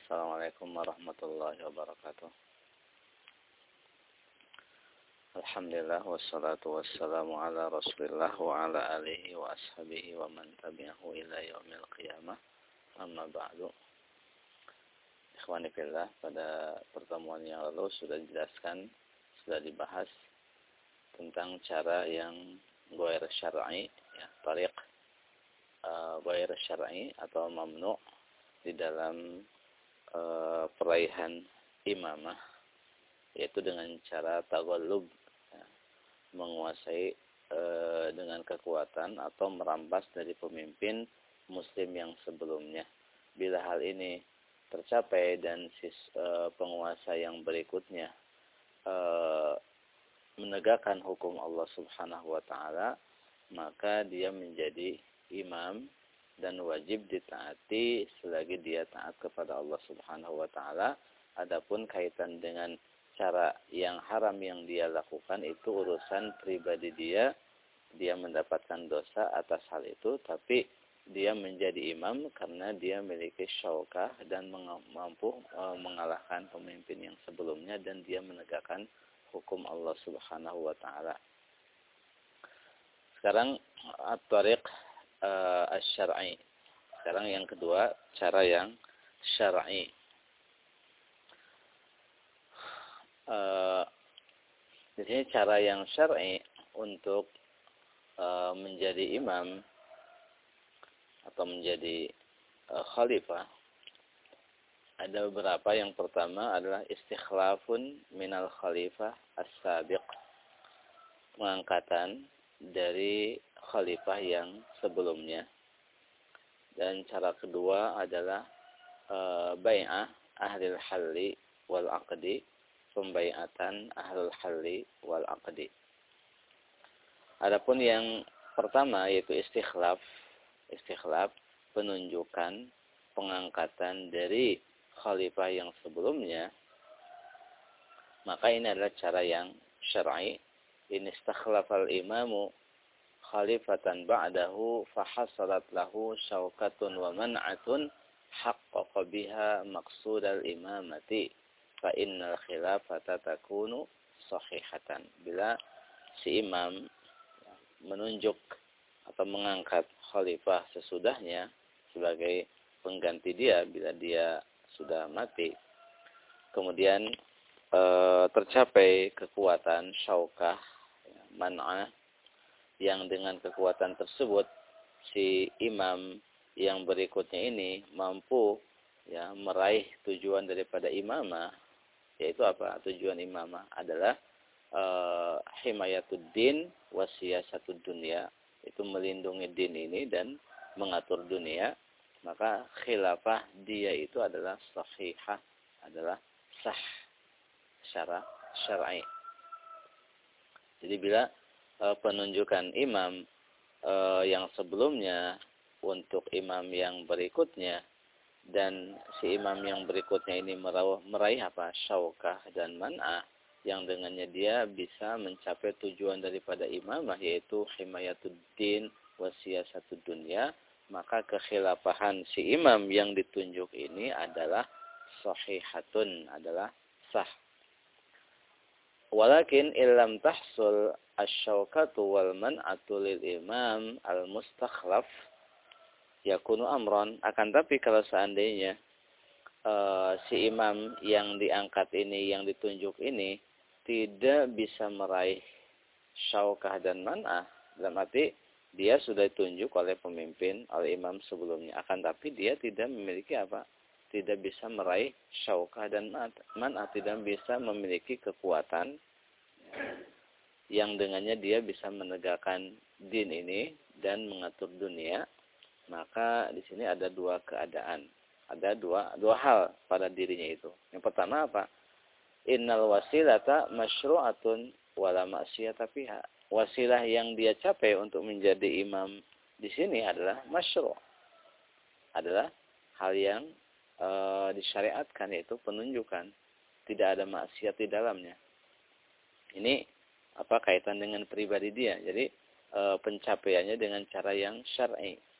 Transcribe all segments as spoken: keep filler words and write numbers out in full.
Assalamualaikum warahmatullahi wabarakatuh. Alhamdulillah wassalatu wassalamu ala Rasulillah wa ala alihi wa ashabihi wa man tabi'ahu ila yaumil qiyamah. Amma ba'du. Ikhwani fillah, pada pertemuan yang lalu sudah dijelaskan, sudah dibahas tentang cara yang ghair syar'i, ya, tariq uh, ghair syar'i atau mamnu' di dalam uh, peraihan imamah, yaitu dengan cara taghallub, ya, menguasai uh, dengan kekuatan atau merampas dari pemimpin muslim yang sebelumnya. Bila hal ini tercapai dan sis, uh, penguasa yang berikutnya uh, menegakkan hukum Allah Subhanahu wa taala, maka dia menjadi imam dan wajib ditaati selagi dia taat kepada Allah Subhanahu wa taala. Adapun kaitan dengan cara yang haram yang dia lakukan itu urusan pribadi dia, dia mendapatkan dosa atas hal itu, tapi dia menjadi imam karena dia memiliki syaukah dan mampu e, mengalahkan pemimpin yang sebelumnya dan dia menegakkan hukum Allah Subhanahu wa taala. Sekarang at-tariq Uh, asy-syar'i. Sekarang yang kedua, cara yang syar'i. Uh, di sini cara yang syar'i untuk uh, menjadi imam atau menjadi uh, khalifah ada beberapa. Yang pertama adalah istikhlafun minal khalifah as-sabiq, pengangkatan dari khalifah yang sebelumnya. Dan cara kedua adalah e, bai'ah ahlil halli wal aqdi, pembaiatan ahlul halli wal aqdi. Adapun yang pertama yaitu istikhlaf, istikhlaf penunjukan pengangkatan dari khalifah yang sebelumnya, maka ini adalah cara yang syar'i. In istakhlafal imamu khalifatan ba'dahu fahasalat lahu syaukatun wa man'atun haqqaqa biha maqsudal imamati fa innal khilafata takunu sahihatan. Bila si imam menunjuk atau mengangkat khalifah sesudahnya sebagai pengganti dia bila dia sudah mati, kemudian e, tercapai kekuatan syaukah, man'ah, yang dengan kekuatan tersebut si imam yang berikutnya ini mampu, ya, meraih tujuan daripada imamah, yaitu apa? Tujuan imamah adalah uh, himayatuddin wa siyasatud dunya, itu melindungi din ini dan mengatur dunia. Maka khilafah dia itu adalah sahihah, adalah sah secara syar'i. Jadi bila penunjukan imam e, yang sebelumnya untuk imam yang berikutnya dan si imam yang berikutnya ini meraih, meraih apa? Syaukah dan man'ah yang dengannya dia bisa mencapai tujuan daripada imamah, yaitu himayatuddin wa siyasatud dunya, maka kekhilafahan si imam yang ditunjuk ini adalah sahihatun, adalah sah. Walakin illam tahsul asy-syaukatu wal man'atu lil imam al-mustakhlaf yakunu amran. Akan tapi kalau seandainya uh, si imam yang diangkat ini, yang ditunjuk ini tidak bisa meraih syaukah dan man'ah, dalam arti dia sudah ditunjuk oleh pemimpin, oleh imam sebelumnya, akan tapi dia tidak memiliki apa? Tidak bisa meraih syaukah dan man'ah, tidak bisa memiliki kekuatan yang dengannya dia bisa menegakkan din ini dan mengatur dunia. Maka di sini ada dua keadaan, ada dua dua hal pada dirinya itu. Yang pertama apa? Innal wasilata masyru'atun wala ma'siyata fiha. Wasilah yang dia capai untuk menjadi imam di sini adalah masyru', adalah hal yang e, disyariatkan, yaitu penunjukan, tidak ada maksiat di dalamnya. Ini apa kaitan dengan pribadi dia. Jadi e, pencapaiannya dengan cara yang syar'i.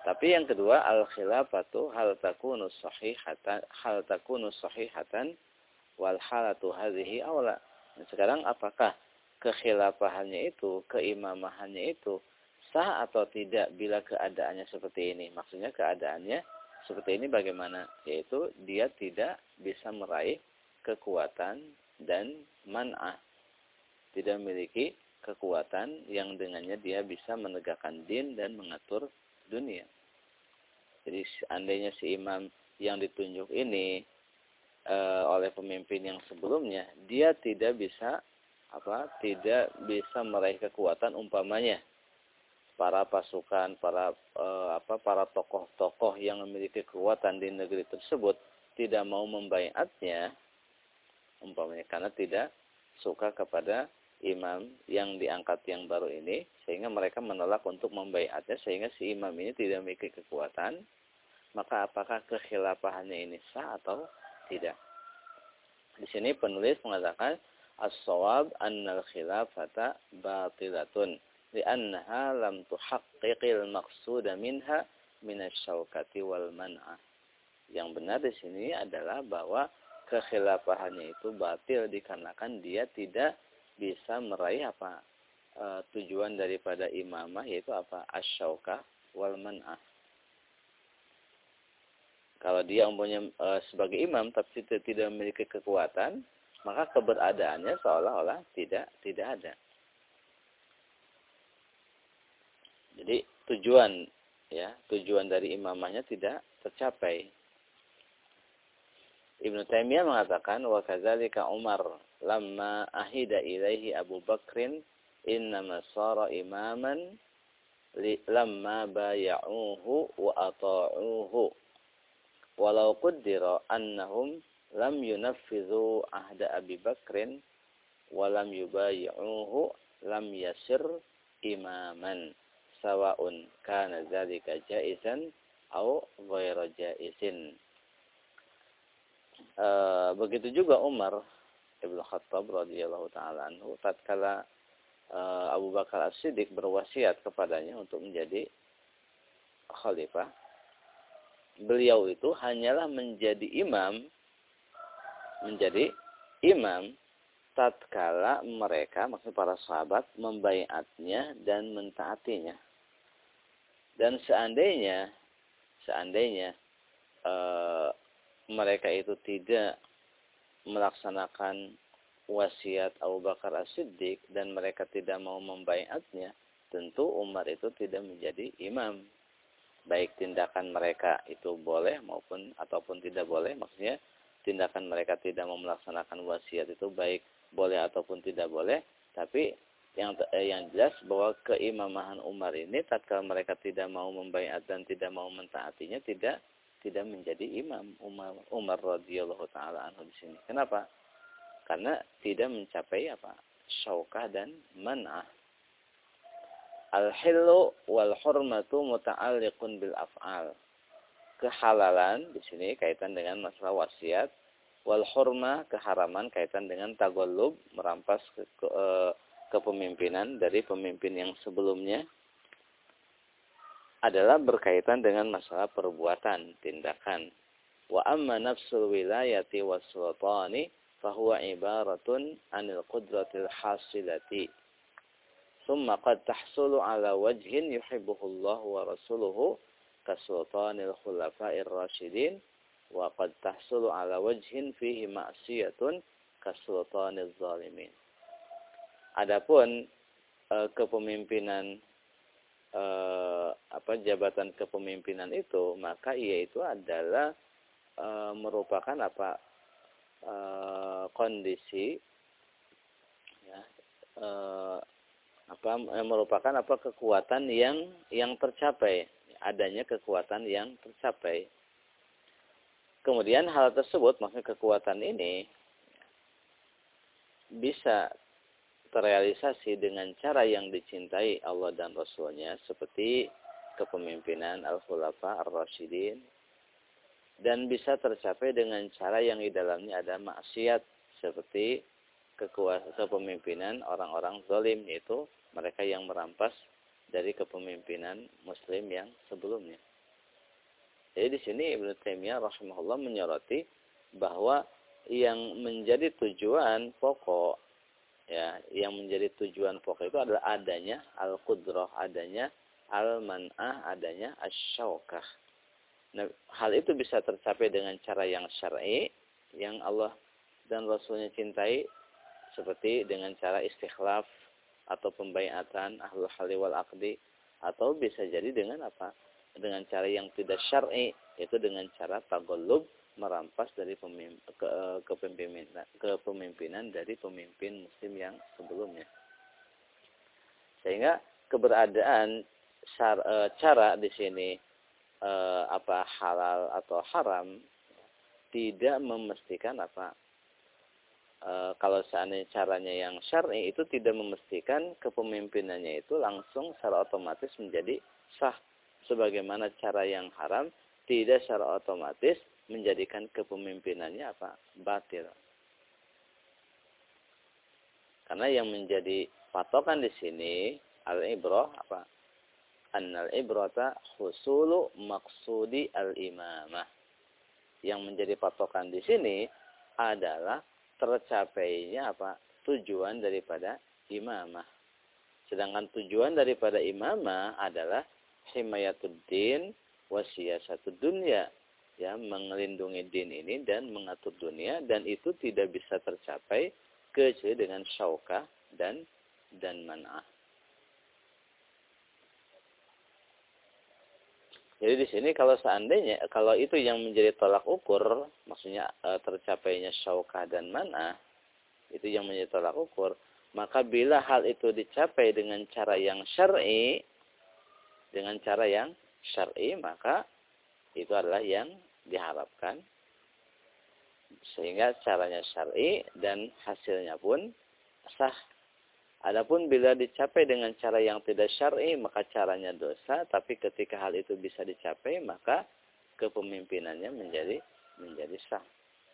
Tapi yang kedua, al-khilafatu hal takunu sahihatan hal takunu sahihatan wal halatu hadhihi aula. Nah, sekarang apakah kekhilafahannya itu, keimamahannya itu sah atau tidak bila keadaannya seperti ini? Maksudnya keadaannya seperti ini bagaimana? Yaitu dia tidak bisa meraih kekuatan dan man'ah. Tidak memiliki kekuatan yang dengannya dia bisa menegakkan din dan mengatur dunia. Jadi seandainya si imam yang ditunjuk ini e, oleh pemimpin yang sebelumnya, dia tidak bisa apa? Tidak bisa meraih kekuatan, umpamanya para pasukan, para e, apa? Para tokoh-tokoh yang memiliki kekuatan di negeri tersebut tidak mau membaiatnya, umpamanya karena tidak suka kepada imam yang diangkat yang baru ini, sehingga mereka menolak untuk membaiatnya, sehingga si imam ini tidak memiliki kekuatan, maka apakah kekhilafahannya ini sah atau tidak? Di sini penulis mengatakan as-shawab annal khilafata batilatun li'annaha lam tuhaqqiqil maqsuda minha minasyaukati wal man'ah. Yang benar di sini adalah bahwa kekhilafahannya itu batil dikarenakan dia tidak bisa meraih apa e, tujuan daripada imamah, yaitu apa? Asyaukah wal man'ah. Kalau dia umpamanya e, sebagai imam tapi tidak, tidak memiliki kekuatan, maka keberadaannya seolah-olah tidak tidak ada. Jadi tujuan ya, tujuan dari imamahnya tidak tercapai. Ibnu Taimiyah mengatakan wa kadzalika Umar lamma ahida ilaihi Abu Bakrin innama sara imaman li, lamma bay'uhu wa ata'uhu walau qaddara annahum lam yunaffizu ahda Abi Bakrin wa lam yubay'uhu lam yasir imaman sawa'un kana dzalika jaizan aw ghairu jaizin. E, begitu juga Umar Ibnu Khattab radhiyallahu taala anhu tatkala e, Abu Bakar As-Siddiq berwasiat kepadanya untuk menjadi khalifah, beliau itu hanyalah menjadi imam menjadi imam tatkala mereka, maksudnya para sahabat, membaiatnya dan mentaatinya. Dan seandainya seandainya e, mereka itu tidak melaksanakan wasiat Abu Bakar As-Siddiq dan mereka tidak mau membaiatnya, tentu Umar itu tidak menjadi imam. Baik tindakan mereka itu boleh maupun ataupun tidak boleh, maksudnya tindakan mereka tidak mau melaksanakan wasiat itu baik boleh ataupun tidak boleh, tapi yang eh, yang jelas bahwa keimamahan Umar ini tatkala mereka tidak mau membaiat dan tidak mau mentaatinya tidak tidak menjadi imam Umar, Umar radhiyallahu taala anhu di sini. Kenapa? Karena tidak mencapai apa? Syaukah dan man'ah. Al-hillu wal hurmatu muta'alliqun bil af'al. Kehalalan di sini kaitan dengan masalah wasiat, wal hurmah keharaman kaitan dengan taghallub, merampas ke, ke, kepemimpinan dari pemimpin yang sebelumnya, adalah berkaitan dengan masalah perbuatan, tindakan. Wa amma nafsul wilayati was sultani fahuwa ibaratun anil qudratil hasilati. Thumma qad tahsulu ala wajhin yuhibbuhu Allah wa rasuluhu kasultanil khulafa'ir rasyidin wa qad tahsulu ala wajhin fihi ma'siyatun kasultanil zalimin. Adapun e, kepemimpinan Eh, apa jabatan kepemimpinan itu, maka ia itu adalah eh, merupakan apa eh, kondisi ya, eh, apa eh, merupakan apa kekuatan yang yang tercapai, adanya kekuatan yang tercapai. Kemudian hal tersebut, maksudnya kekuatan ini bisa terrealisasi dengan cara yang dicintai Allah dan Rasulnya, seperti kepemimpinan Al-Khulafa Ar-Rasyidin, dan bisa tercapai dengan cara yang di dalamnya ada maksiat, seperti kekuasaan kepemimpinan orang-orang zalim, yaitu mereka yang merampas dari kepemimpinan muslim yang sebelumnya. Jadi di sini Ibnu Taimiyah rahimahullah menyoroti bahwa yang menjadi tujuan pokok, ya, yang menjadi tujuan pokok itu adalah adanya al-qudrah, adanya al-man'ah, adanya asy-syaukah. Nah, hal itu bisa tercapai dengan cara yang syar'i, yang Allah dan Rasulnya cintai, seperti dengan cara istikhlaf atau pembaiatan ahlul halli wal aqdi, atau bisa jadi dengan apa? Dengan cara yang tidak syar'i, yaitu dengan cara taghallub, merampas dari pemimpin, ke, kepemimpinan, kepemimpinan dari pemimpin muslim yang sebelumnya. Sehingga keberadaan syar, e, cara di sini e, apa halal atau haram tidak memastikan apa e, kalau seandainya caranya yang syar'i itu tidak memastikan kepemimpinannya itu langsung secara otomatis menjadi sah, sebagaimana cara yang haram tidak secara otomatis menjadikan kepemimpinannya apa batil. Karena yang menjadi patokan di sini al-ibrah apa? Annal ibrata husulu maqsudi al-imamah. Yang menjadi patokan di sini adalah tercapainya apa? Tujuan daripada imamah. Sedangkan tujuan daripada imamah adalah himayatuddin wa siyasatud dunya. Ya, melindungi din ini dan mengatur dunia, dan itu tidak bisa tercapai kecuali dengan syaukah dan dan man'ah. Jadi di sini kalau seandainya kalau itu yang menjadi tolak ukur, maksudnya e, tercapainya syaukah dan man'ah, itu yang menjadi tolak ukur, maka bila hal itu dicapai dengan cara yang syar'i, dengan cara yang syar'i, maka itu adalah yang diharapkan, sehingga caranya syar'i dan hasilnya pun sah. Adapun bila dicapai dengan cara yang tidak syar'i, maka caranya dosa, tapi ketika hal itu bisa dicapai, maka kepemimpinannya menjadi menjadi sah.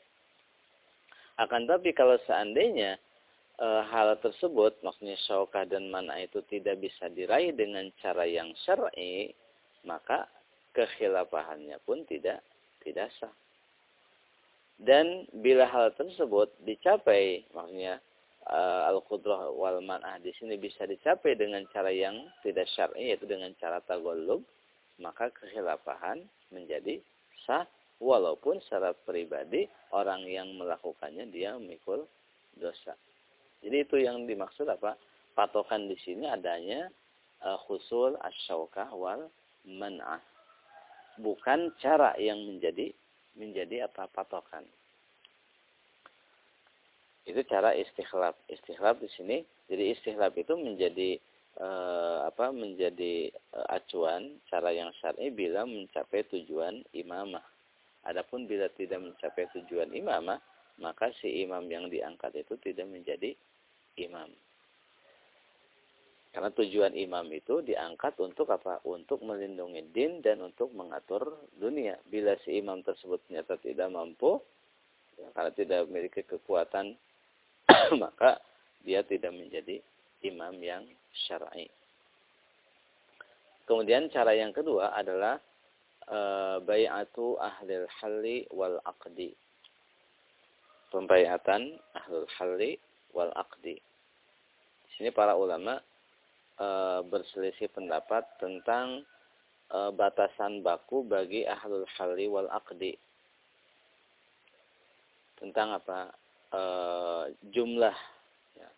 Akan tapi kalau seandainya e, hal tersebut, maksudnya syaukah dan man'ah itu tidak bisa diraih dengan cara yang syar'i, maka kekhilafahannya pun tidak tidak sah. Dan bila hal tersebut dicapai, maksudnya uh, al-qudrah wal man'ah di sini bisa dicapai dengan cara yang tidak syar'i, yaitu dengan cara taghallub, maka kekhilafahan menjadi sah, walaupun secara pribadi orang yang melakukannya dia memikul dosa. Jadi itu yang dimaksud apa? Patokan di sini adanya uh, husul asy-syaukah wal man'ah. Bukan cara yang menjadi menjadi apa patokan. Itu cara istikhlaf. Istikhlaf di sini, jadi istikhlaf itu menjadi e, apa? Menjadi e, acuan cara yang syar'i bila mencapai tujuan imamah. Adapun bila tidak mencapai tujuan imamah, maka si imam yang diangkat itu tidak menjadi imam. Karena tujuan imam itu diangkat untuk apa? Untuk melindungi din dan untuk mengatur dunia. Bila si imam tersebut ternyata tidak mampu, ya, karena tidak memiliki kekuatan, maka dia tidak menjadi imam yang syar'i. Kemudian cara yang kedua adalah e, bai'atu ahlil halli wal aqdi. Pembaiatan ahlul halli wal aqdi. Di sini para ulama E, berselisih pendapat tentang e, batasan baku bagi ahlul halli wal aqdi. Tentang apa? E, jumlah ya,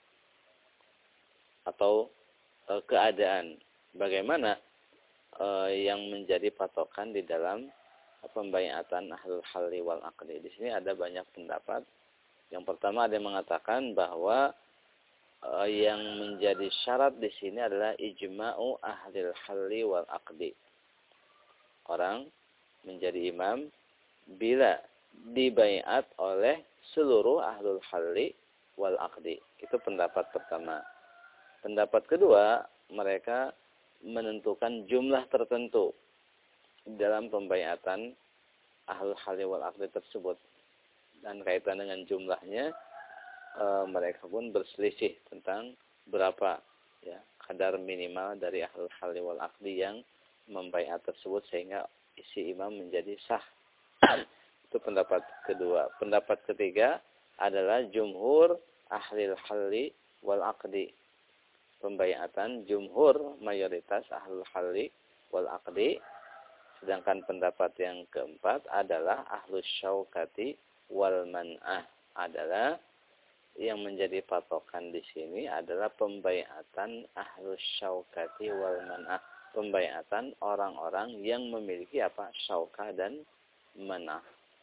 atau e, keadaan. Bagaimana e, yang menjadi patokan di dalam pembaiatan ahlul halli wal aqdi. Di sini ada banyak pendapat. Yang pertama ada yang mengatakan bahwa Uh, yang menjadi syarat di sini adalah ijma'u ahlil halli wal aqdi. Orang menjadi imam bila dibaiat oleh seluruh ahlul halli wal aqdi. Itu pendapat pertama. Pendapat kedua, mereka menentukan jumlah tertentu dalam pembaiatan ahlul halli wal aqdi tersebut. Dan kaitan dengan jumlahnya, E, mereka pun berselisih tentang berapa ya kadar minimal dari ahlul halli wal aqdi yang membaiat tersebut sehingga si imam menjadi sah. Itu pendapat kedua. Pendapat ketiga adalah jumhur ahlil halli wal aqdi. Pembaiatan jumhur mayoritas ahlul halli wal aqdi. Sedangkan pendapat yang keempat adalah ahlus syaukati wal man'ah, adalah yang menjadi patokan di sini adalah pembaiatan ahlus syaukati wal man'ah, pembaiatan orang-orang yang memiliki apa? Syauka dan man'ah.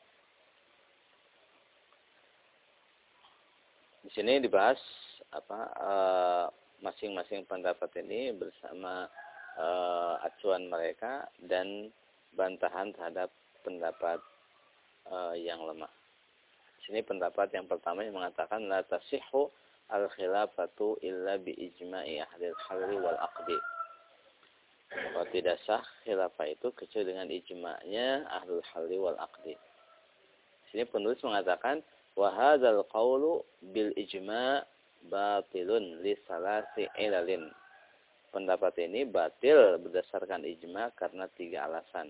Di sini dibahas apa uh, masing-masing pendapat ini bersama uh, acuan mereka dan bantahan terhadap pendapat uh, yang lemah. Di sini pendapat yang pertama yang mengatakan la tasihhu al-khilafatu illa bi ijma'i ahli al-halli wal aqdi. Bahwa tidak sah khilafah itu kecuali dengan ijma'nya ahlul halli wal aqdi. Di sini penulis mengatakan wa hadzal qawlu bil ijma' batilun li salasi ilalin. Pendapat ini batil berdasarkan ijma' karena tiga alasan.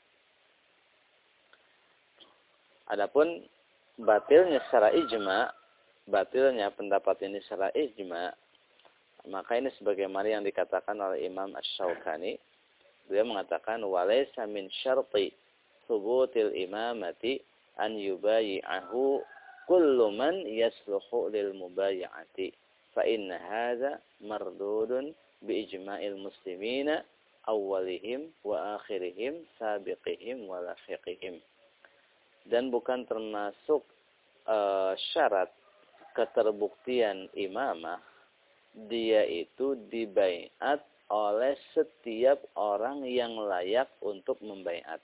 Adapun batilnya secara ijma', batilnya pendapat ini secara ijma', maka ini sebagaimana yang dikatakan oleh Imam Asy-Syaukani. Beliau mengatakan walaysa min syarti thubutil imamati an yubayi'ahu kullu man yasluhu lil mubaya'ati fa inna hadza mardudun bi ijma'il muslimina awwalihim wa akhirihim sabiqihim wa lahiqihim. Dan bukan termasuk uh, syarat keterbuktian imamah dia itu dibaiat oleh setiap orang yang layak untuk membaiat.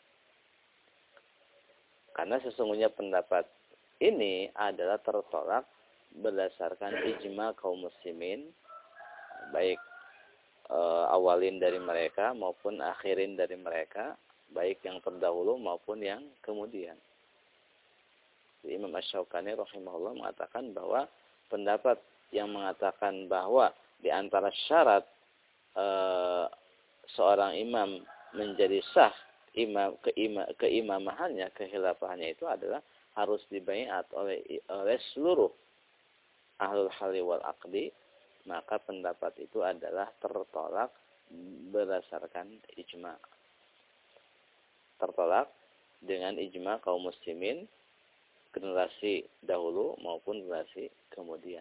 Karena sesungguhnya pendapat ini adalah tertolak berdasarkan ijma kaum muslimin, baik e, awalin dari mereka maupun akhirin dari mereka, baik yang terdahulu maupun yang kemudian. Imam Asy-Syaukani rahimahullah mengatakan bahwa pendapat yang mengatakan bahwa di antara syarat e, seorang imam menjadi sah imam keima, keimamahannya, kehilafahannya itu adalah harus dibaiat oleh oleh seluruh ahlul halli wal aqdi, maka pendapat itu adalah tertolak berdasarkan ijma. Tertolak dengan ijma kaum muslimin generasi dahulu maupun generasi kemudian.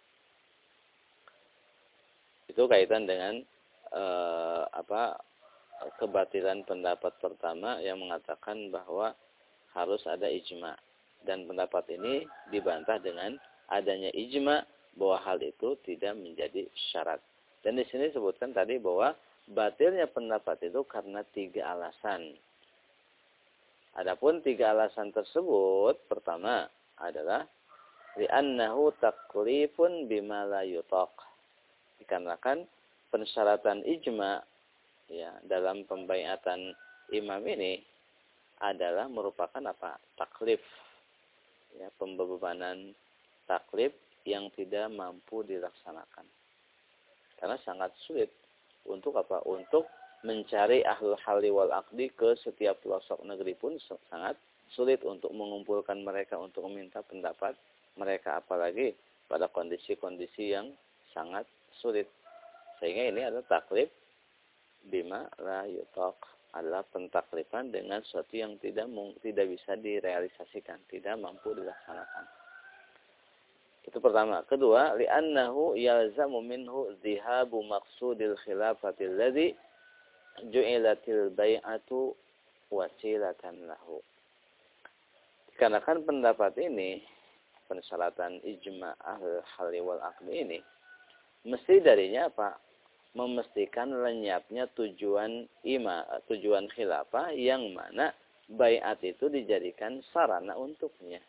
Itu kaitan dengan eh, apa kebatilan pendapat pertama yang mengatakan bahwa harus ada ijma. Dan pendapat ini dibantah dengan adanya ijma bahwa hal itu tidak menjadi syarat. Dan di sini disebutkan tadi bahwa batilnya pendapat itu karena tiga alasan. Adapun tiga alasan tersebut, pertama adalah li'annahu taklifun bima la yutaq. Dikarenakan persyaratan ijma ya dalam pembaiatan imam ini adalah merupakan apa? Taklif. Ya, pembebanan taklif yang tidak mampu dilaksanakan. Karena sangat sulit untuk apa? Untuk mencari ahlul halli wal aqdi ke setiap pelosok negeri pun sangat sulit untuk mengumpulkan mereka untuk meminta pendapat mereka, apalagi pada kondisi-kondisi yang sangat sulit. Sehingga ini adalah taklif bima la yutaq, adalah pentaklifan dengan sesuatu yang tidak tidak bisa direalisasikan, tidak mampu dilaksanakan. Itu pertama. Kedua, li'annahu yalzamu minhu dhihabu maqsudil khilafati alladhi ju'ilatil bai'atu wasilatan lahu. Dikarenakan pendapat ini, persyaratan ijma' ahlul halli wal aqdi ini, mesti darinya apa? Memastikan lenyapnya tujuan ima, tujuan khilafah yang mana baiat itu dijadikan sarana untuknya.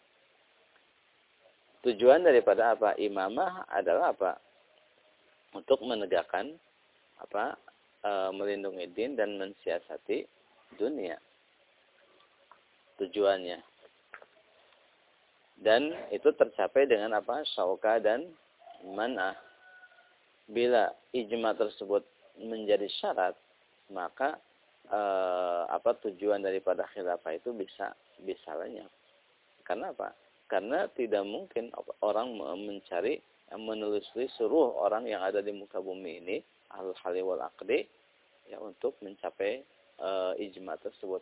Tujuan daripada apa? Imamah adalah apa? Untuk menegakkan apa? E, melindungi din dan mensiasati dunia. Tujuannya. Dan itu tercapai dengan apa? Syauka dan man'ah. Bila ijma tersebut menjadi syarat, maka eh, apa tujuan daripada khilafah itu bisa bisa lenyap. Karena apa? Karena tidak mungkin orang mencari menelusuri seluruh orang yang ada di muka bumi ini ahlul hali wal aqdi ya untuk mencapai uh, ijma tersebut.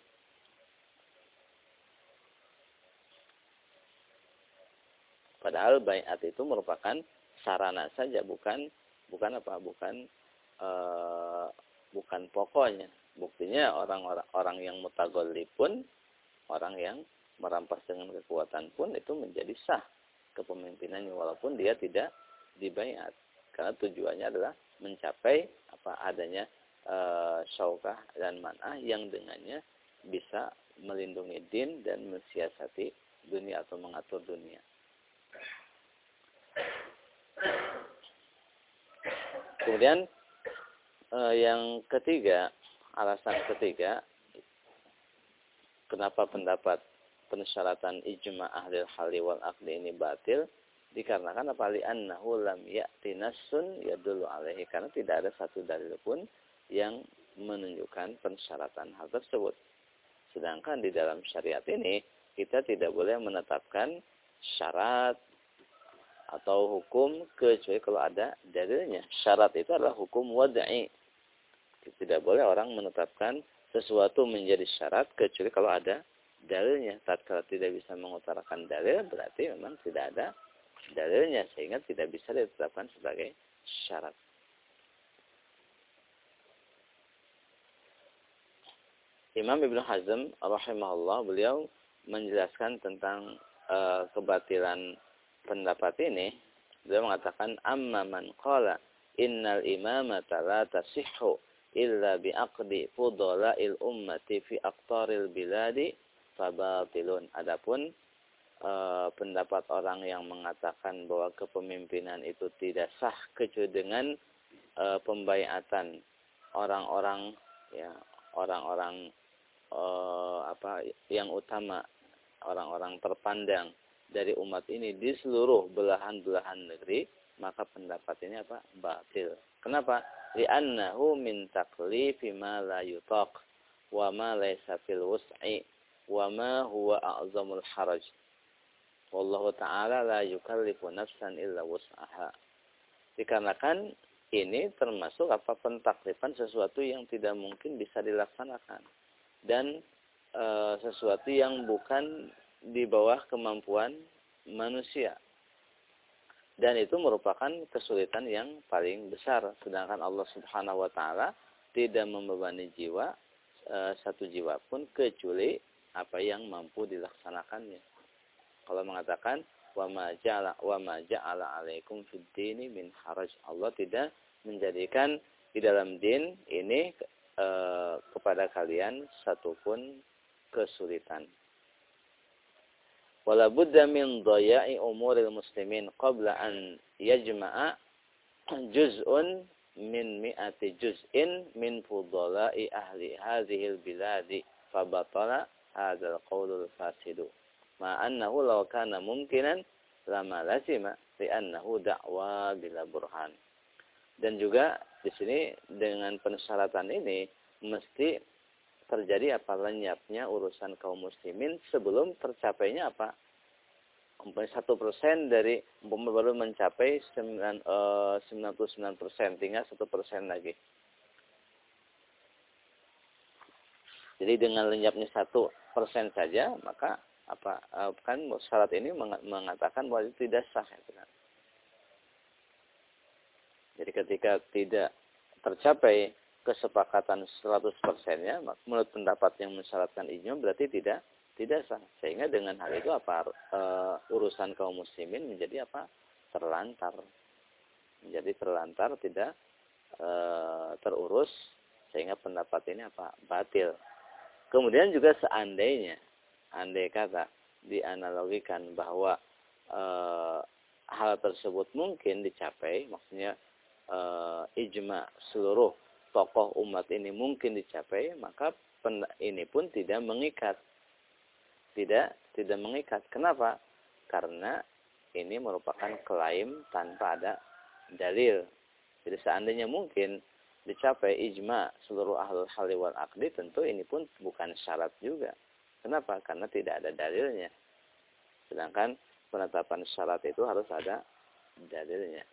Padahal baiat itu merupakan sarana saja, bukan bukan apa? Bukan uh, bukan pokoknya. Buktinya orang-orang orang yang mutaghalib pun, orang yang merampas dengan kekuatan pun itu menjadi sah kepemimpinannya walaupun dia tidak dibaiat. Karena tujuannya adalah mencapai apa adanya e, syaukah dan man'ah yang dengannya bisa melindungi din dan mensiasati dunia atau mengatur dunia. Kemudian e, yang ketiga, alasan ketiga kenapa pendapat pensyaratan ijma' ahlil halli wal aqdi ini batil, dikarenakan apa? Li'annahu lam ya'ti nassun yadullu alaihi, karena tidak ada satu dalil pun yang menunjukkan pensyaratan hal tersebut. Sedangkan di dalam syariat ini kita tidak boleh menetapkan syarat atau hukum kecuali kalau ada dalilnya. Syarat itu adalah hukum wad'i. Tidak boleh orang menetapkan sesuatu menjadi syarat kecuali kalau ada dalilnya. Tatkala tidak bisa mengutarakan dalil berarti memang tidak ada dalilnya sehingga tidak bisa ditetapkan sebagai syarat. Imam Ibnu Hazm rahimahullah beliau menjelaskan tentang uh, kebatilan pendapat ini. Beliau mengatakan amma man qala innal imamata la tasihhu illa bi'aqdi fudala'il ummati fi aqtaril biladi fabatilun. Adapun e, pendapat orang yang mengatakan bahwa kepemimpinan itu tidak sah kecuali dengan e, pembaiatan orang-orang ya orang-orang e, apa yang utama, orang-orang terpandang dari umat ini di seluruh belahan-belahan negeri, maka pendapat ini apa? Batil. Kenapa? Li'annahu min taklifi ma la yutaq wa ma laysa fil wus'i wa ma huwa a'zamul haraj. Wallahu ta'ala la yukallifu nafsan illa wus'aha. Dikarenakan ini termasuk apa? Pentaklifan sesuatu yang tidak mungkin bisa dilaksanakan dan e, sesuatu yang bukan di bawah kemampuan manusia. Dan itu merupakan kesulitan yang paling besar. Sedangkan Allah Subhanahu wa taala tidak membebani jiwa e, satu jiwa pun kecuali apa yang mampu dilaksanakannya. Kalau mengatakan wa ma ja'ala wa ma ja'ala 'alaikum fid dini min haraj. Allah tidak menjadikan di dalam din ini e, kepada kalian satupun kesulitan. Wala budda min dhaya'i umuril muslimin qabla an yajma'a juz'un min mi'ati juz'in min fudala'i ahli hadhil biladi fabatala hadzal qawlul fasidu ma annahu law kana mumkinan lama lazima li'annahu da'wa bila burhan. Dan juga di sini dengan persyaratan ini mesti terjadi apa lenyapnya urusan kaum muslimin sebelum tercapainya apa satu persen dari baru mencapai sembilan puluh sembilan persen tinggal satu persen lagi. Jadi dengan lenyapnya satu persen saja maka apa kan syarat ini mengatakan bahwa itu tidak sah. Jadi ketika tidak tercapai kesepakatan seratus persennya, menurut pendapat yang mensyaratkan ijma berarti tidak tidak sah. Sehingga dengan hal itu apa e, urusan kaum muslimin menjadi apa terlantar, menjadi terlantar tidak e, terurus sehingga pendapat ini apa batil. Kemudian juga seandainya, andai kata dianalogikan bahwa e, hal tersebut mungkin dicapai, maksudnya e, ijma seluruh tokoh umat ini mungkin dicapai, maka ini pun tidak mengikat. Tidak, tidak mengikat. Kenapa? Karena ini merupakan klaim tanpa ada dalil. Jadi seandainya mungkin dicapai ijma seluruh ahlul halli wal aqdi, tentu ini pun bukan syarat juga. Kenapa? Karena tidak ada dalilnya. Sedangkan penetapan syarat itu harus ada dalilnya.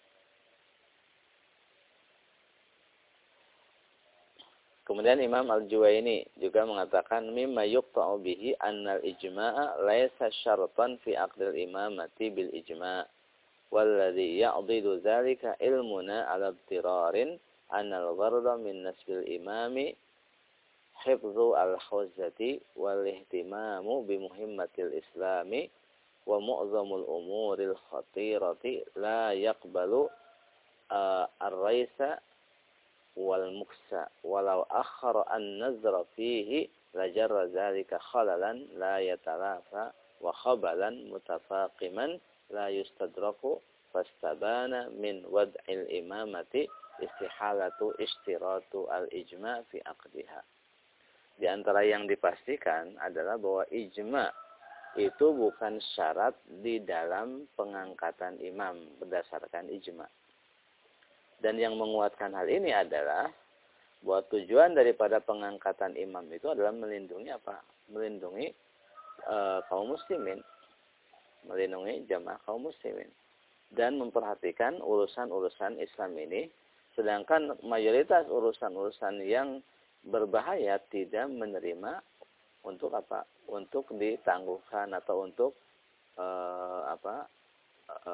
Kemudian Imam Al-Juwaini juga mengatakan mimma yuqta'u bihi annal ijma'a laisa syaratan fi aqdil imamati bil ijma' walladhi ya'didu dzalika ilmuna 'ala ibtirarin annal gharda min nasbil imami hifdzu al-hawzati wal ihtimamu bi muhimmatil islami wa mu'zamul umuril khatirati la yaqbalu uh, ar-raisa wal muksa walau akhara an-nazra fihi lajarra dzalika khalalan la yatalafa wa khabalan mutafaqiman la yustadraku fastabana min wad'il imamati istihalatu istiratu al-ijma' fi aqdiha. Di antara yang dipastikan adalah bahwa ijma' itu bukan syarat di dalam pengangkatan imam berdasarkan ijma'. Dan yang menguatkan hal ini adalah bahwa tujuan daripada pengangkatan imam itu adalah melindungi apa? Melindungi e, kaum muslimin, melindungi jamaah kaum muslimin, dan memperhatikan urusan-urusan Islam ini. Sedangkan mayoritas urusan-urusan yang berbahaya tidak menerima untuk apa? Untuk ditangguhkan atau untuk e, apa? E,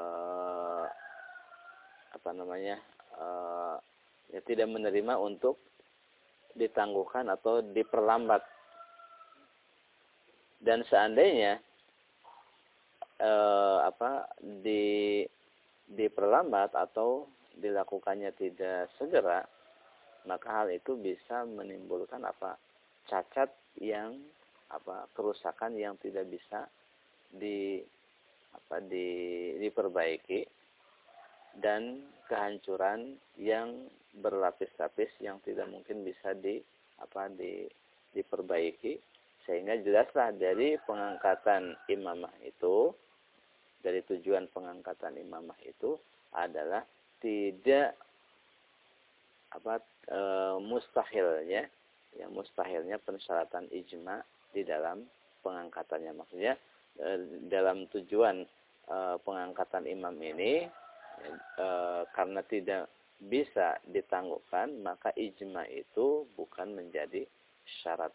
apa namanya? Uh, ya, tidak menerima untuk ditangguhkan atau diperlambat. Dan seandainya uh, apa di diperlambat atau dilakukannya tidak segera, maka hal itu bisa menimbulkan apa cacat yang apa kerusakan yang tidak bisa di apa di diperbaiki, dan kehancuran yang berlapis-lapis yang tidak mungkin bisa di apa di diperbaiki, sehingga jelaslah dari pengangkatan imamah itu, dari tujuan pengangkatan imamah itu adalah tidak apa e, mustahilnya ya mustahilnya persyaratan ijma di dalam pengangkatannya. Maksudnya e, dalam tujuan e, pengangkatan imam ini E, karena tidak bisa ditangguhkan, maka ijma itu bukan menjadi syarat.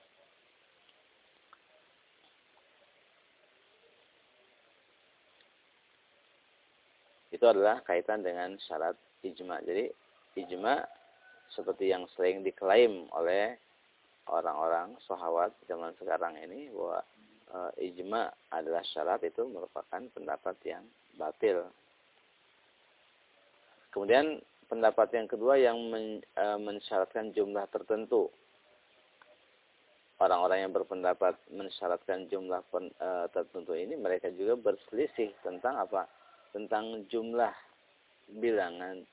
Itu adalah kaitan dengan syarat ijma. Jadi ijma seperti yang sering diklaim oleh orang-orang sahabat zaman sekarang ini bahwa e, ijma adalah syarat, itu merupakan pendapat yang batil. Kemudian pendapat yang kedua yang men, e, mensyaratkan jumlah tertentu. Orang-orang yang berpendapat mensyaratkan jumlah pen, e, tertentu ini, mereka juga berselisih tentang apa? Tentang jumlah bilangan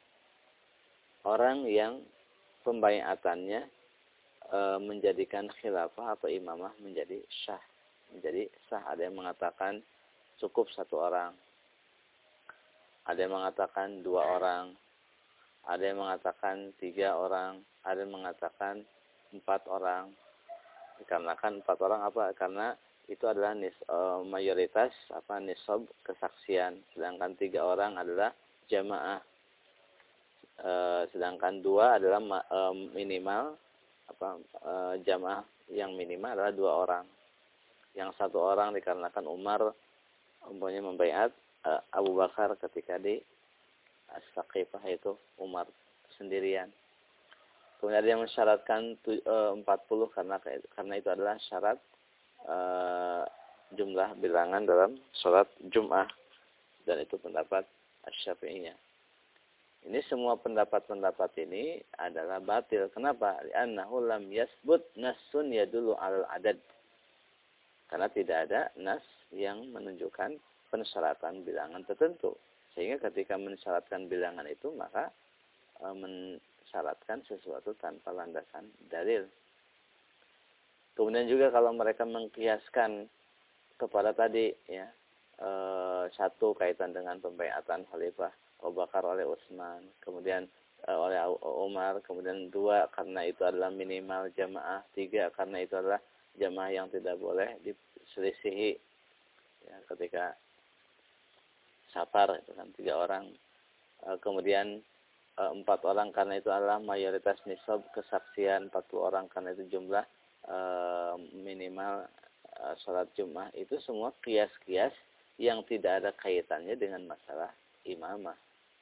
orang yang pembaiatannya e, menjadikan khilafah atau imamah menjadi syah. Menjadi sah. Ada yang mengatakan cukup satu orang. Ada yang mengatakan dua orang, ada yang mengatakan tiga orang, ada yang mengatakan empat orang. Dikarenakan empat orang apa? Karena itu adalah nis, e, mayoritas apa nisab kesaksian. Sedangkan tiga orang adalah jamaah. E, sedangkan dua adalah e, minimal apa e, jamaah yang minimal adalah dua orang. Yang satu orang dikarenakan Umar umpamanya membaiat Abu Bakar ketika di As-Saqifah itu Umar sendirian. Kemudian ada yang mensyaratkan empat puluh karena karena itu adalah syarat e, jumlah bilangan dalam sholat Jum'ah, dan itu pendapat Asy-Syafi'iyah. Ini semua pendapat-pendapat ini adalah batil. Kenapa? Li'annahu lam yasbut nassun yadullu 'alal adad. Karena tidak ada nas yang menunjukkan pensyaratan bilangan tertentu. Sehingga ketika mensyaratkan bilangan itu, maka e, mensyaratkan sesuatu tanpa landasan dalil. Kemudian juga kalau mereka mengkiaskan kepada tadi ya e, satu kaitan dengan pembaiatan Khalifah Abu Bakar oleh Utsman, kemudian oleh Umar, kemudian dua karena itu adalah minimal jamaah, tiga karena itu adalah jamaah yang tidak boleh diselisihi ya, ketika safar itu kan tiga orang, kemudian empat orang karena itu adalah mayoritas nisab kesaksian, empat puluh orang karena itu jumlah minimal sholat Jumat. Itu semua kias-kias yang tidak ada kaitannya dengan masalah imamah.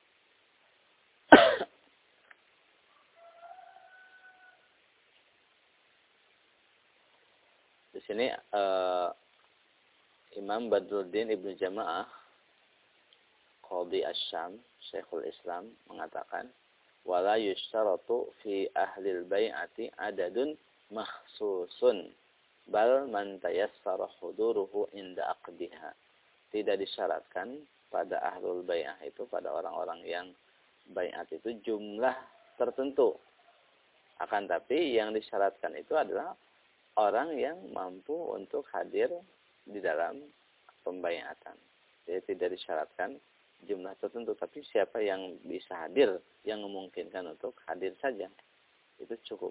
Di sini uh, Imam Badruddin Ibnu Jamaah Qadhi Asy-Syam, Syekhul Islam mengatakan, wala yushtaratu fi ahlil bai'ati adadun makhsusun bal man tayassara huduruhu inda aqdiha. Tidak disyaratkan pada ahlul bai'ah itu, pada orang-orang yang bai'at itu jumlah tertentu. Akan tapi yang disyaratkan itu adalah orang yang mampu untuk hadir di dalam pembaiatan. Jadi tidak disyaratkan jumlah tertentu, tapi siapa yang bisa hadir, yang memungkinkan untuk hadir saja, itu cukup.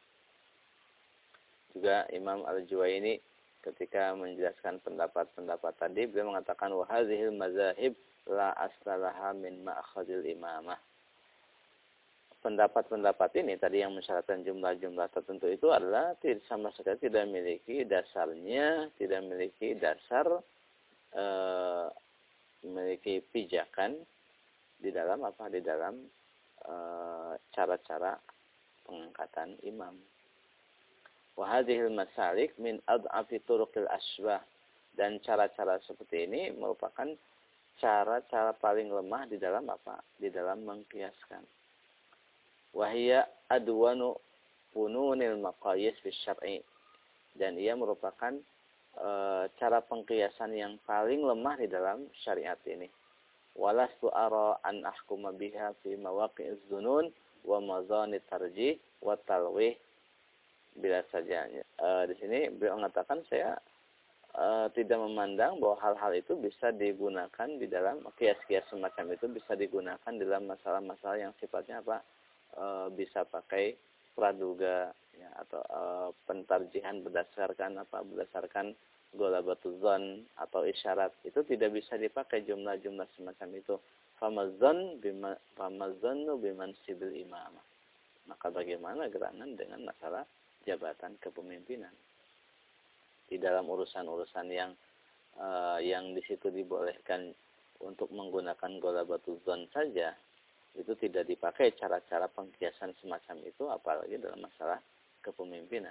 Juga Imam Al-Juwaini ketika menjelaskan pendapat-pendapat tadi, beliau mengatakan wa hadhil mazahib la aslaha min ma'khadil imamah. Pendapat-pendapat ini tadi yang mensyaratkan jumlah-jumlah tertentu itu adalah tidak, sama sekali tidak memiliki dasarnya, tidak memiliki dasar e, memiliki pijakan di dalam apa di dalam e, cara-cara pengangkatan imam. Wa hadhil masalik min ad'afi turuqil asbah, dan cara-cara seperti ini merupakan cara-cara paling lemah di dalam apa? Di dalam mengkiaskan. Wahia adwanu fununil maqayis fi syar'i, dan ia merupakan e, cara pengkiasan yang paling lemah di dalam syariat ini. Walastu ara an ahkuma biha fi mawaqi'iz dzunun wa mazanit tarjih wa talwih. Bila saja e, di sini beliau mengatakan saya e, tidak memandang bahwa hal-hal itu bisa digunakan di dalam kias-kias semacam itu bisa digunakan dalam masalah-masalah yang sifatnya apa? E, bisa pakai praduga ya, atau e, pentarjihan berdasarkan apa berdasarkan ghalabatuz dzan atau isyarat, itu tidak bisa dipakai jumlah-jumlah semacam itu. Famazan bima famazannu bimansibil imamah. Maka bagaimana gerangan dengan masalah jabatan kepemimpinan di dalam urusan-urusan yang e, yang di situ dibolehkan untuk menggunakan ghalabatuz dzan saja, itu tidak dipakai cara-cara pengkiasan semacam itu, apalagi dalam masalah kepemimpinan.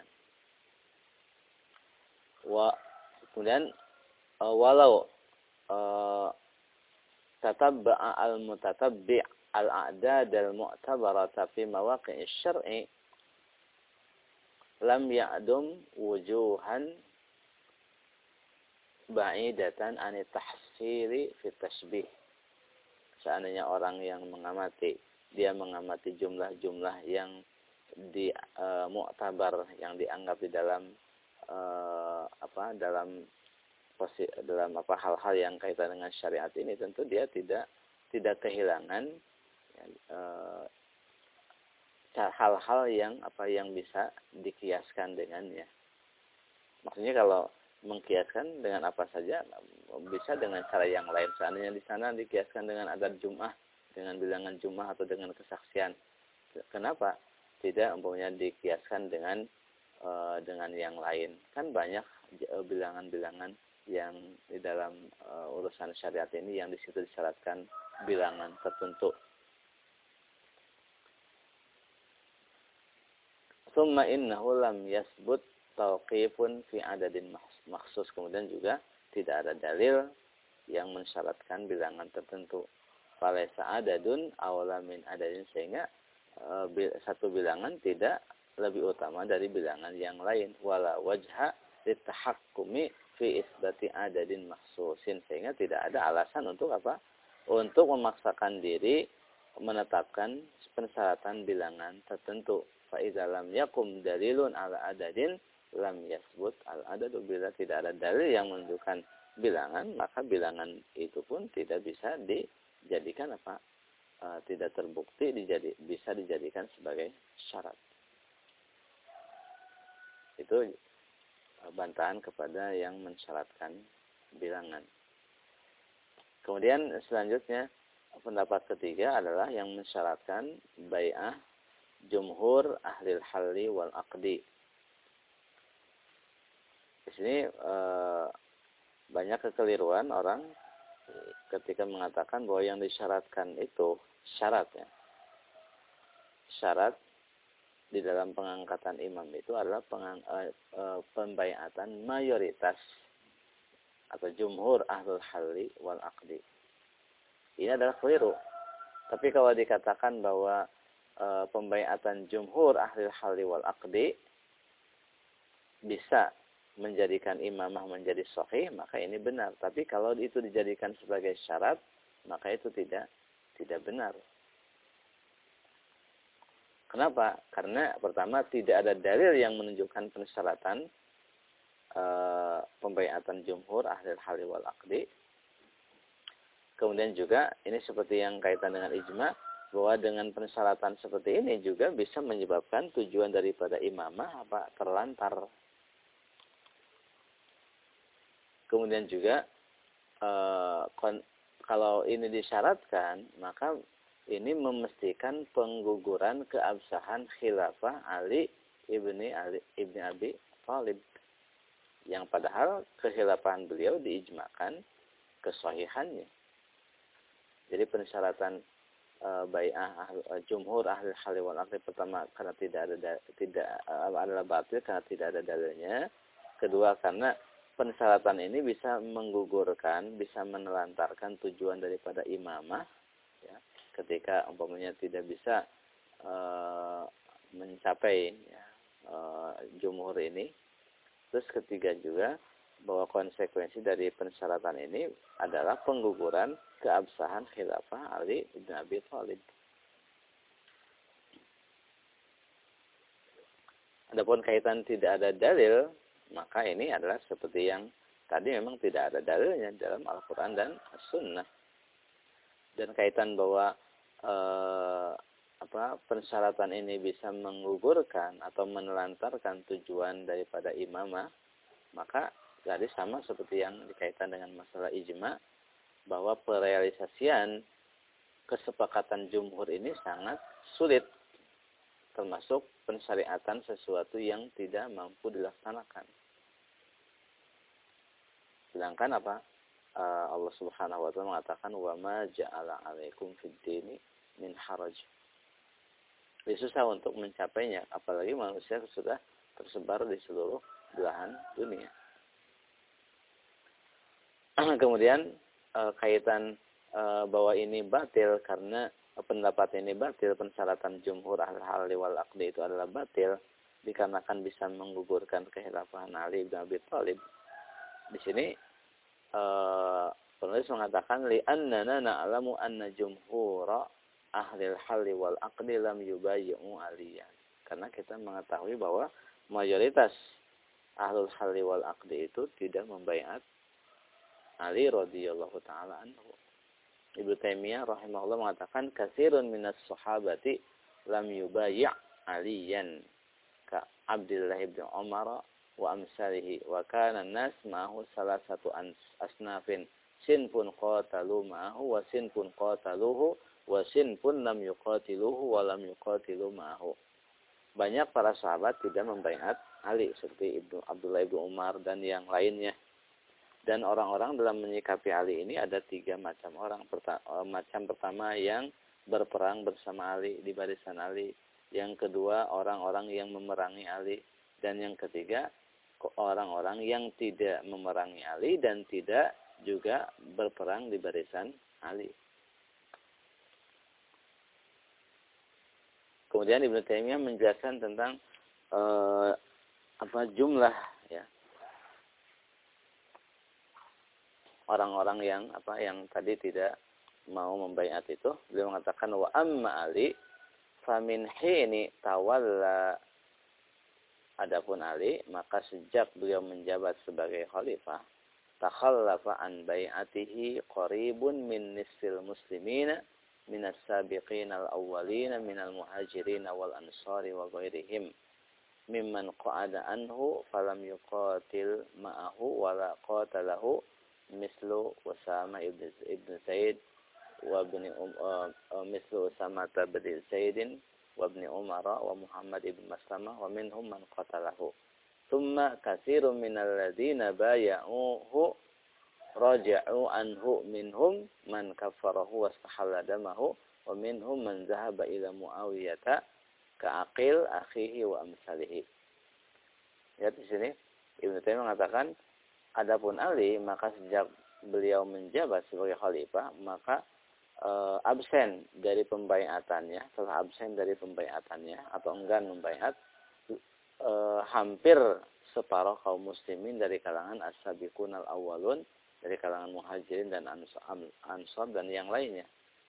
Wa kemudian uh, walau uh, tatabba'a al-mutatabbi' al-a'dad al-mu'tabarata fi mawaqi'i syar'i lam ya'dum wujuhan ba'idatan an tahsiri fi tashbih. Seandainya orang yang mengamati, dia mengamati jumlah-jumlah yang di e, mu'tabar, yang dianggap di dalam e, apa dalam posi, dalam apa hal-hal yang kaitan dengan syariat ini, tentu dia tidak tidak kehilangan e, hal-hal yang apa yang bisa dikiaskan dengannya. Maksudnya kalau mengkiaskan dengan apa saja, bisa dengan cara yang lain. Seandainya di sana dikiaskan dengan adad jum'ah, dengan bilangan jum'ah atau dengan kesaksian, kenapa tidak umpamanya dikiaskan dengan uh, dengan yang lain? Kan banyak uh, bilangan-bilangan yang di dalam uh, urusan syariat ini yang di situ disyaratkan bilangan tertentu. Tsumma innahu lam yasbut tauqifun fi adadin maksus. Kemudian juga tidak ada dalil yang mensyaratkan bilangan tertentu. Falaisa adadun awla min adadin, sehingga e, satu bilangan tidak lebih utama dari bilangan yang lain. Wala wajha litahakkumi fi isbati adadin maksusin, sehingga tidak ada alasan untuk apa? Untuk memaksakan diri menetapkan persyaratan bilangan tertentu. Fa idza lam yakum dalilun ala adadin lam yasbut al-adadu. Bila tidak ada dalil yang menunjukkan bilangan, maka bilangan itu pun tidak bisa dijadikan apa? uh, tidak terbukti dijadi, bisa dijadikan sebagai syarat. Itu uh, bantahan kepada yang mensyaratkan bilangan. Kemudian selanjutnya pendapat ketiga adalah yang mensyaratkan bai'ah jumhur ahlil halli wal aqdi. Di sini e, banyak kekeliruan orang ketika mengatakan bahwa yang disyaratkan itu syaratnya. Syarat di dalam pengangkatan imam itu adalah pengang, e, e, pembaiatan mayoritas atau jumhur ahlul halli wal aqdi. Ini adalah keliru. Tapi kalau dikatakan bahwa e, pembaiatan jumhur ahlul halli wal aqdi bisa menjadikan imamah menjadi sahih, maka ini benar. Tapi kalau itu dijadikan sebagai syarat, maka itu tidak tidak benar. Kenapa? Karena pertama tidak ada dalil yang menunjukkan persyaratan Uh, pembaiatan jumhur ahlil halli wal aqdi. Kemudian juga ini seperti yang kaitan dengan ijma, bahwa dengan persyaratan seperti ini juga bisa menyebabkan tujuan daripada imamah apa terlantar. Kemudian juga uh, kon, kalau ini disyaratkan, maka ini memastikan pengguguran keabsahan khilafah Ali ibni Ali ibni Abi Thalib, yang padahal kehilafahan beliau diijmakan kesahihannya. Jadi persyaratan e, bai'ah ah, jumhur ahli halli wal aqdi pertama karena tidak ada tidak uh, adalah batil karena tidak ada dalilnya. Kedua karena persyaratan ini bisa menggugurkan, bisa menelantarkan tujuan daripada imamah, ya, ketika umpamanya tidak bisa e, mencapai ya, e, jumhur ini. Terus ketiga juga bahwa konsekuensi dari persyaratan ini adalah pengguguran keabsahan khilafah Ali bin Abi Thalib. Adapun kaitan tidak ada dalil, maka ini adalah seperti yang tadi memang tidak ada dalilnya dalam Al-Quran dan As-Sunnah. Dan kaitan bahwa eh, apa persyaratan ini bisa menggugurkan atau menelantarkan tujuan daripada imamah, maka jadi sama seperti yang dikaitkan dengan masalah ijma, bahwa perealisasian kesepakatan jumhur ini sangat sulit, termasuk pensyariatan sesuatu yang tidak mampu dilaksanakan. Sedangkan apa? Allah Subhanahu wa taala mengatakan wa ma ja'ala 'alaikum fid dini min haraj. Jadi susah untuk mencapainya, apalagi manusia sudah tersebar di seluruh belahan dunia. Kemudian e, kaitan e, bahwa ini batil karena e, pendapat ini batil, persyaratan jumhur ahli halli wal aqdi itu adalah batil dikarenakan bisa menggugurkan kehilafahan Ali bin Abi Thalib. Di sini e, penulis mengatakan li annana na'lamu anna jumhura ahlil halli wal aqdi lam yubayyi'u aliyan. Karena kita mengetahui bahwa mayoritas ahlul halli wal aqdi itu tidak membaiat Ali radhiyallahu taala anhu. Ibnu Taimiyah rahimahullah mengatakan katsirun minas sahabati lam yubayyi' aliyan ka Abdullah bin Umar wa amsalihi wa kana an-nas ma'ahu salasatu asnafin sinfun qatalu ma'ahu wa sinfun qataluhu wa sinfun lam yuqatiluhu wa lam yuqatilu ma'ahu. Banyak para sahabat tidak membaiat Ali seperti Ibnu Abdullah bin Umar dan yang lainnya. Dan orang-orang dalam menyikapi Ali ini ada tiga macam orang. Perta macam pertama yang berperang bersama Ali di barisan Ali. Yang kedua orang-orang yang memerangi Ali. Dan yang ketiga orang-orang yang tidak memerangi Ali dan tidak juga berperang di barisan Ali. Kemudian Ibnu Taimiyah menjelaskan tentang uh, apa jumlah ya orang-orang yang apa yang tadi tidak mau membaiat itu. Beliau mengatakan wa amma Ali famin hini tawalla, adapun Ali maka sejak beliau menjabat sebagai khalifah takhallafa an bai'atihi qaribun min nisfil muslimina minas sabiqin al-awwalin minal muhajirin wal ansari wa ghairihim mimman qa'ada anhu falam yuqatil ma'ahu wala qatalahu mislu Usama ibn ibn Zaid wa ibn uh, uh, mislu Usama bin Zaidin wa ibn Umar wa Muhammad ibn Maslamah wa minhum man qatalahu thumma katsirun minal ladzina bay'uhu raja'u anhu minhum man kaffarahu wastahalla damahu wa minhum man dhahaba ila Muawiyah ka'aqil akhihi wa amsalihi. Ya, di sini Ibnu Taimiyah mengatakan adapun Ali maka sejak beliau menjabat sebagai khalifah maka e, absen dari pembaiatannya, telah absen dari pembaiatannya atau enggan membaiat e, hampir separuh kaum muslimin dari kalangan as-sabiqun al-awwalun, dari kalangan muhajirin dan ansar dan yang lainnya.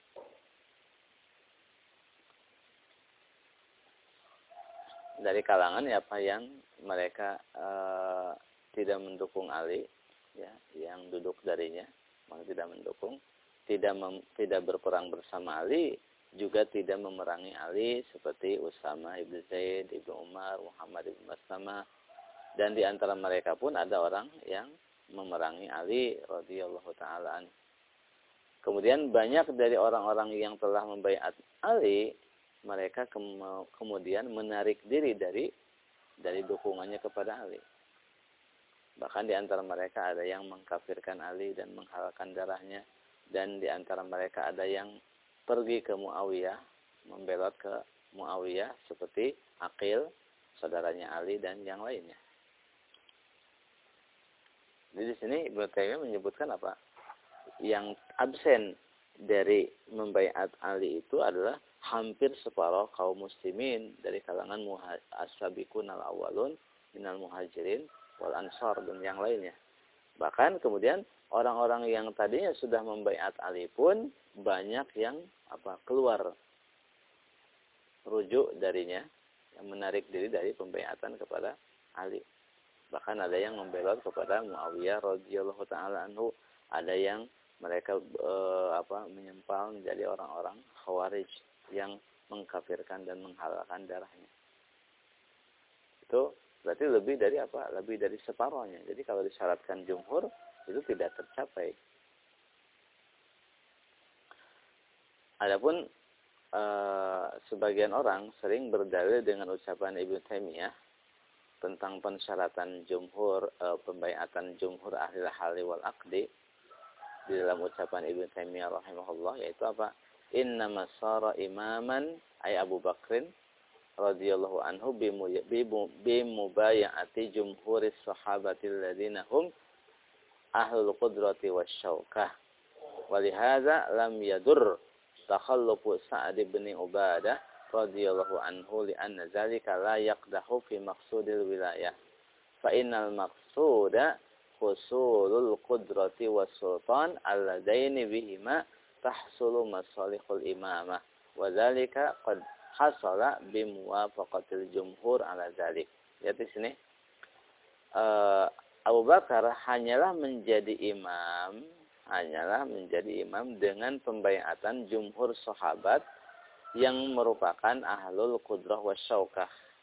Dari kalangan ya, apa yang mereka uh, tidak mendukung Ali, ya, yang duduk darinya, maka tidak mendukung, tidak mem, tidak berperang bersama Ali, juga tidak memerangi Ali seperti Usama ibn Zaid, ibn Umar, Muhammad ibn Maslamah, dan di antara mereka pun ada orang yang memerangi Ali radhiyallahu taala anhu. Kemudian banyak dari orang-orang yang telah membaiat Ali, mereka kemudian menarik diri dari dari dukungannya kepada Ali. Bahkan di antara mereka ada yang mengkafirkan Ali dan menghalalkan darahnya, dan di antara mereka ada yang pergi ke Muawiyah, membelot ke Muawiyah seperti Aqil, saudaranya Ali dan yang lainnya. Jadi di sini Ibnu Taimiyah menyebutkan apa? Yang absen dari membaiat Ali itu adalah hampir separuh kaum muslimin dari kalangan as-sabiqun al-awwalun minal muhajirin wal ansar dan yang lainnya. Bahkan kemudian orang-orang yang tadinya sudah membaiat Ali pun banyak yang apa keluar rujuk darinya, yang menarik diri dari pembaiatan kepada Ali. Bahkan ada yang membelot kepada Muawiyah radhiyallahu taala anhu, ada yang mereka e, apa menyempal menjadi orang-orang Khawarij yang mengkafirkan dan menghalalkan darahnya. Itu berarti lebih dari apa? Lebih dari separuhnya. Jadi kalau disyaratkan jumhur itu tidak tercapai. Adapun e, sebagian orang sering berdalil dengan ucapan Ibnu Taimiyah tentang pensyaratan jumhur, e, pembaiatan jumhur ahli halli wal aqdi di dalam ucapan Ibnu Taimiyah rahimahullah, yaitu apa? Innama sara imaman ay Abu Bakrin radhiyallahu anhu bimubaya'ati jumhuris sahabatil ladzina hum ahlul qudrati wasyaukah. Walihadza lam yadur takhallufu Sa'd bin Ubadah radhiyallahu anhu li'anna dzalika la yaqdahu fi maqsudil wilayah. Fa innal maqsuda husulul qudrati was sultan alladaini bihima tahsulu masalihul imamah wa dzalika qad hasala bimuwafaqatil jumhur ala dzalik. Lihat di sini. Uh, Abu Bakar hanyalah menjadi imam, hanyalah menjadi imam dengan pembaiatan jumhur sahabat yang merupakan ahlul qudrah wasyaukah.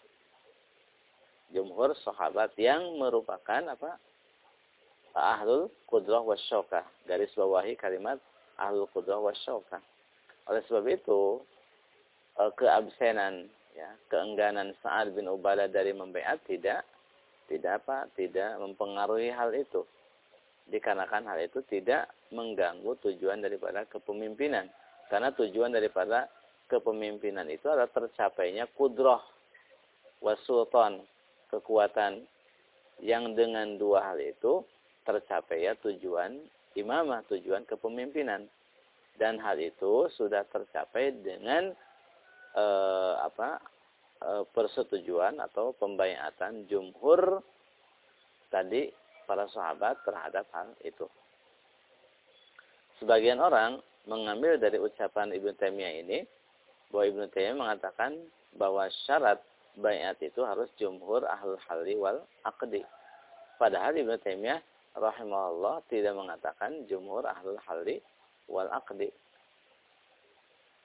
Jumhur sahabat yang merupakan apa? Ahlul qudrah wasyaukah. Garis bawahi kalimat ahlul qudrah wasyaukah. Oleh sebab itu keabsenan, ya, keengganan Sa'ad bin Ubadah dari membaiat tidak tidak apa tidak mempengaruhi hal itu, dikarenakan hal itu tidak mengganggu tujuan daripada kepemimpinan, karena tujuan daripada kepemimpinan itu adalah tercapainya qudrah wasultan, kekuatan, yang dengan dua hal itu tercapai ya tujuan imamah, tujuan kepemimpinan. Dan hal itu sudah tercapai dengan eh, apa eh, persetujuan atau pembaiatan jumhur tadi para sahabat terhadap hal itu. Sebagian orang mengambil dari ucapan Ibnu Taimiyah ini bahwa Ibnu Taimiyah mengatakan bahwa syarat baiat itu harus jumhur ahlul halli wal aqdi. Padahal Ibnu Taimiyah rahimahullah tidak mengatakan jumhur ahlul halli wal aqdi.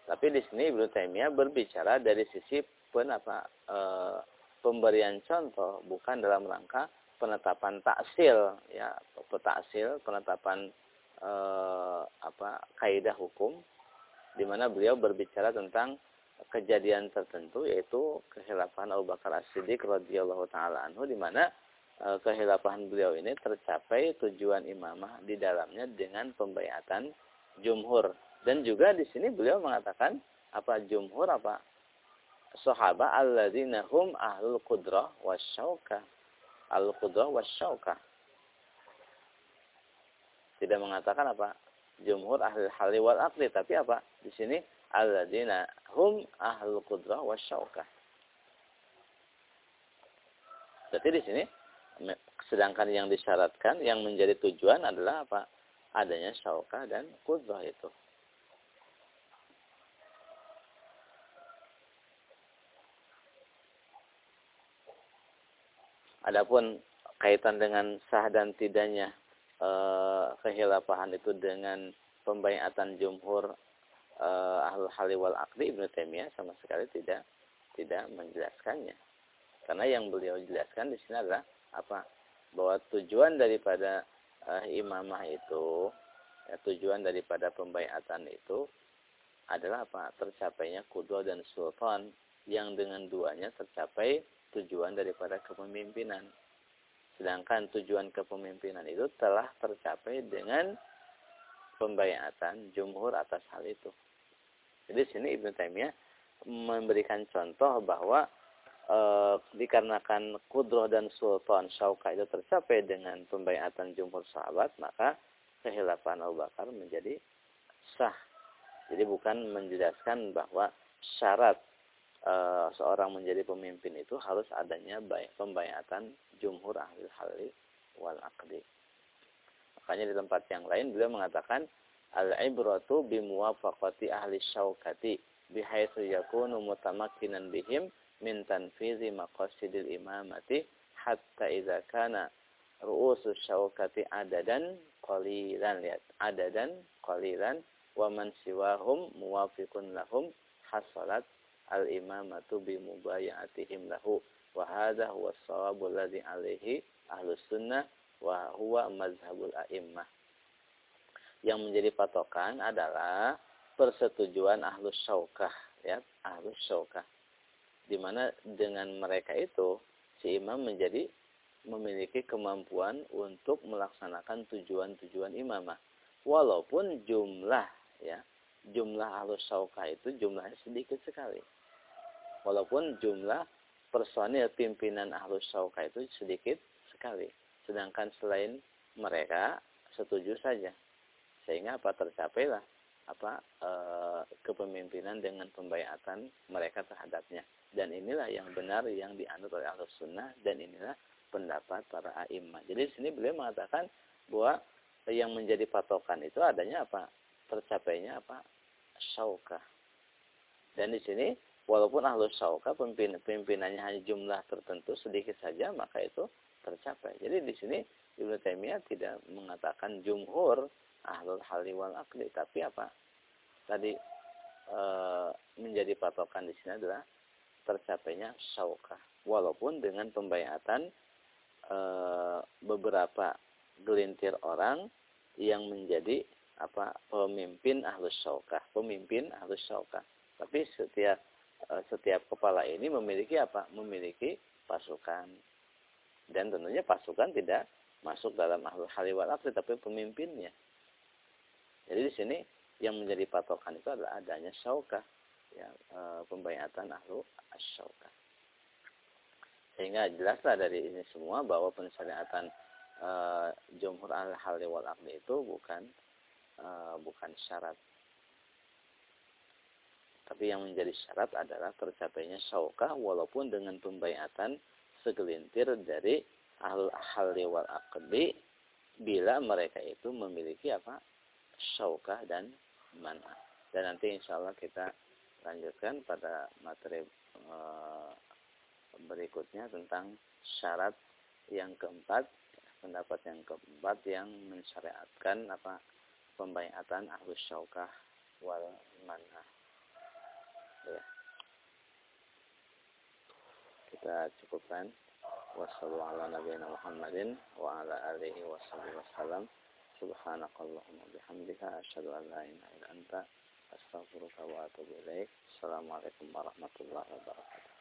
Tapi di sini Ibnu Taimiyah berbicara dari sisi pen, apa, e, pemberian contoh, bukan dalam rangka penetapan taksil, ya, taksil, penetapan e, apa, kaidah hukum, di mana beliau berbicara tentang kejadian tertentu, yaitu kehilafahan Abu Bakar As-Siddiq radhiyallahu taala anhu, di mana e, kehilafahan beliau ini tercapai tujuan imamah di dalamnya dengan pembaiatan jumhur. Dan juga di sini beliau mengatakan apa jumhur apa sahabat alladzina hum ahlul qudrah wasyaukah. Ahlul qudrah wasyaukah. Tidak mengatakan apa jumhur ahli halli wal aqli, tapi apa di sini alladzina hum ahlul qudrah wasyaukah. Jadi di sini sedangkan yang disyaratkan yang menjadi tujuan adalah apa? Adanya syaukah dan qudrah itu. Adapun kaitan dengan sah dan tidaknya e, kehilafahan itu dengan pembaiatan jumhur e, ahlul halli wal aqdi, Ibnu Taimiyah sama sekali tidak tidak menjelaskannya. Karena yang beliau jelaskan di sini adalah apa? Bahwa tujuan daripada e, imamah itu, ya, tujuan daripada pembaiatan itu adalah apa? Tercapainya qudwah dan sultan, yang dengan duanya tercapai tujuan daripada kepemimpinan. Sedangkan tujuan kepemimpinan itu telah tercapai dengan pembaiatan jumhur atas hal itu. Jadi sini Ibnu Taimiyah memberikan contoh bahwa e, dikarenakan qudrah dan sultan syaukah itu tercapai dengan pembaiatan jumhur sahabat, maka kehilafahan Abu Bakar menjadi sah. Jadi bukan menjelaskan bahwa syarat Uh, seorang menjadi pemimpin itu harus adanya baik pembaiatan jumhur ahli halli wal aqdi. Makanya di tempat yang lain beliau mengatakan al-ibratu bimuwafaqati ahli syaukati bihaitsu yakunu mutamakkinan bihim min tanfizi maqasidil imamati hatta idza kana ru'usus syaukati adadan qalilan, lihat adadan qalilan wa man siwahum muwafiqun lahum hasalat al-imamatu bimubayatihim lahu wa hadha huwa as-shawabul ladzi alaihi ahlus sunnah wa huwa mazhabul a'immah. Yang menjadi patokan adalah persetujuan ahlus syaukah, ya, ahlus syaukah, di mana dengan mereka itu si imam menjadi memiliki kemampuan untuk melaksanakan tujuan-tujuan imamah, walaupun jumlah, ya, jumlah ahlus syaukah itu jumlahnya sedikit sekali. Walaupun jumlah personil pimpinan ahlus syaukah itu sedikit sekali. Sedangkan selain mereka setuju saja. Sehingga apa tercapailah apa e, kepemimpinan dengan pembaiatan mereka terhadapnya. Dan inilah yang benar yang dianut oleh Ahlus Sunnah, dan inilah pendapat para a'immah. Jadi di sini beliau mengatakan bahwa yang menjadi patokan itu adanya apa? Tercapainya apa? Syaukah. Dan di sini walaupun ahlus syaukah pimpin, pimpinannya hanya jumlah tertentu sedikit saja, maka itu tercapai. Jadi di sini Ibnu Taimiyah tidak mengatakan jumhur ahlul halli wal aqdi, tapi apa? Tadi e, menjadi patokan di sini adalah tercapainya syaukah, walaupun dengan pembaiatan e, beberapa gelintir orang yang menjadi apa? Pemimpin ahlus syaukah, pemimpin ahlus syaukah. Tapi setiap setiap kepala ini memiliki apa? Memiliki pasukan. Dan tentunya pasukan tidak masuk dalam ahlul halli wal aqdi, tapi pemimpinnya. Jadi di sini yang menjadi patokan itu adalah adanya syaukah, ya, e, pembaiatan ahlu asyaukah. Sehingga jelaslah dari ini semua bahwa pensyariatan e, jumhur al halli wal aqdi itu bukan e, bukan syarat. Tapi yang menjadi syarat adalah tercapainya syaukah walaupun dengan pembaiatan segelintir dari ahlul halli wal aqdi, bila mereka itu memiliki apa? Syaukah dan man'ah. Dan nanti insyaallah kita lanjutkan pada materi e, berikutnya tentang syarat yang keempat, pendapat yang keempat yang mensyariatkan apa? Pembaiatan ahlus syaukah wal man'ah. Ya. Kita cukupkan. Wassalamualaikum Muhammadin wa ala alihi wasallam. Subhanakallahumma bihamdika asyhadu an la ilaha illa anta astaghfiruka wa atubu ilaik. Assalamualaikum warahmatullahi wabarakatuh.